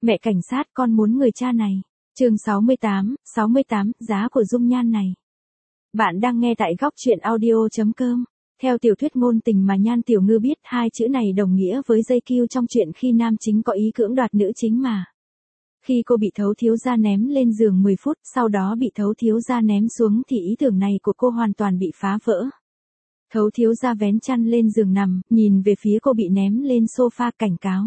Mẹ cảnh sát, con muốn người cha này. Chương 68, giá của dung nhan này. Bạn đang nghe tại góc truyện audio.com. Theo tiểu thuyết ngôn tình mà Nhan Tiểu Ngư biết, hai chữ này đồng nghĩa với dây cưu trong chuyện khi nam chính có ý cưỡng đoạt nữ chính mà. Khi cô bị Thấu thiếu gia ném lên giường 10 phút, sau đó bị Thấu thiếu gia ném xuống thì ý tưởng này của cô hoàn toàn bị phá vỡ. Thấu thiếu gia vén chăn lên giường nằm, nhìn về phía cô bị ném lên sofa cảnh cáo.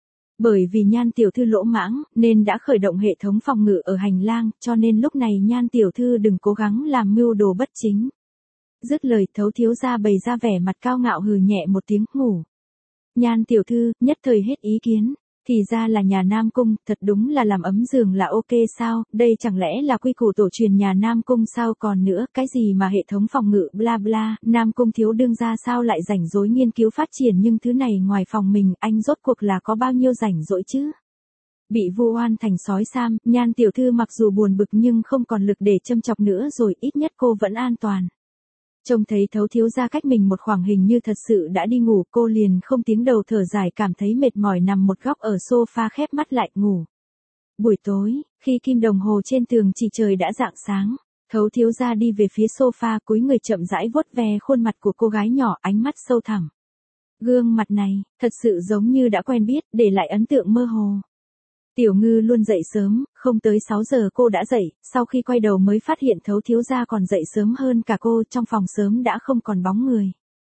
Bởi vì Nhan tiểu thư lỗ mãng, nên đã khởi động hệ thống phòng ngự ở hành lang, cho nên lúc này Nhan tiểu thư đừng cố gắng làm mưu đồ bất chính. Dứt lời, Thấu thiếu gia bày ra vẻ mặt cao ngạo hừ nhẹ một tiếng, ngủ. Nhan tiểu thư, nhất thời hết ý kiến. Thì ra là nhà Nam Cung, thật đúng là làm ấm giường là ok sao, đây chẳng lẽ là quy củ tổ truyền nhà Nam Cung sao, còn nữa, cái gì mà hệ thống phòng ngự bla bla, Nam Cung thiếu đương ra sao lại rảnh rỗi nghiên cứu phát triển nhưng thứ này ngoài phòng mình, anh rốt cuộc là có bao nhiêu rảnh rỗi chứ? Bị vu oan thành sói sam, Nhan tiểu thư mặc dù buồn bực nhưng không còn lực để châm chọc nữa rồi, ít nhất cô vẫn an toàn. Trông thấy Thấu thiếu gia cách mình một khoảng hình như thật sự đã đi ngủ, cô liền không tiếng đầu thở dài cảm thấy mệt mỏi nằm một góc ở sofa khép mắt lại ngủ. Buổi tối, khi kim đồng hồ trên tường chỉ trời đã rạng sáng, Thấu thiếu gia đi về phía sofa cúi người chậm rãi vuốt ve khuôn mặt của cô gái nhỏ, ánh mắt sâu thẳm. Gương mặt này, thật sự giống như đã quen biết, để lại ấn tượng mơ hồ. Tiểu Ngư luôn dậy sớm, không tới 6 giờ cô đã dậy, sau khi quay đầu mới phát hiện Thấu thiếu gia còn dậy sớm hơn cả cô, trong phòng sớm đã không còn bóng người.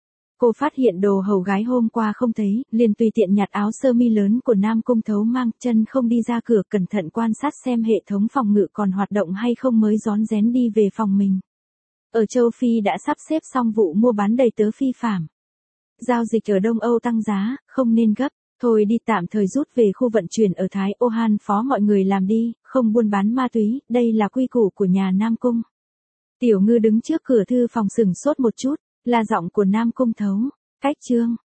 Cô phát hiện đồ hầu gái hôm qua không thấy, liền tùy tiện nhặt áo sơ mi lớn của Nam Cung Thấu mang, chân không đi ra cửa, cẩn thận quan sát xem hệ thống phòng ngự còn hoạt động hay không mới rón rén đi về phòng mình. Ở châu Phi đã sắp xếp xong vụ mua bán đầy tớ phi phạm. Giao dịch ở Đông Âu tăng giá, không nên gấp. Thôi đi, tạm thời rút về khu vận chuyển ở Thái Ohan phó mọi người làm đi, không buôn bán ma túy, đây là quy củ của nhà Nam Cung. Tiểu Ngư đứng trước cửa thư phòng sửng sốt một chút, là giọng của Nam Cung Thấu. Cách chương,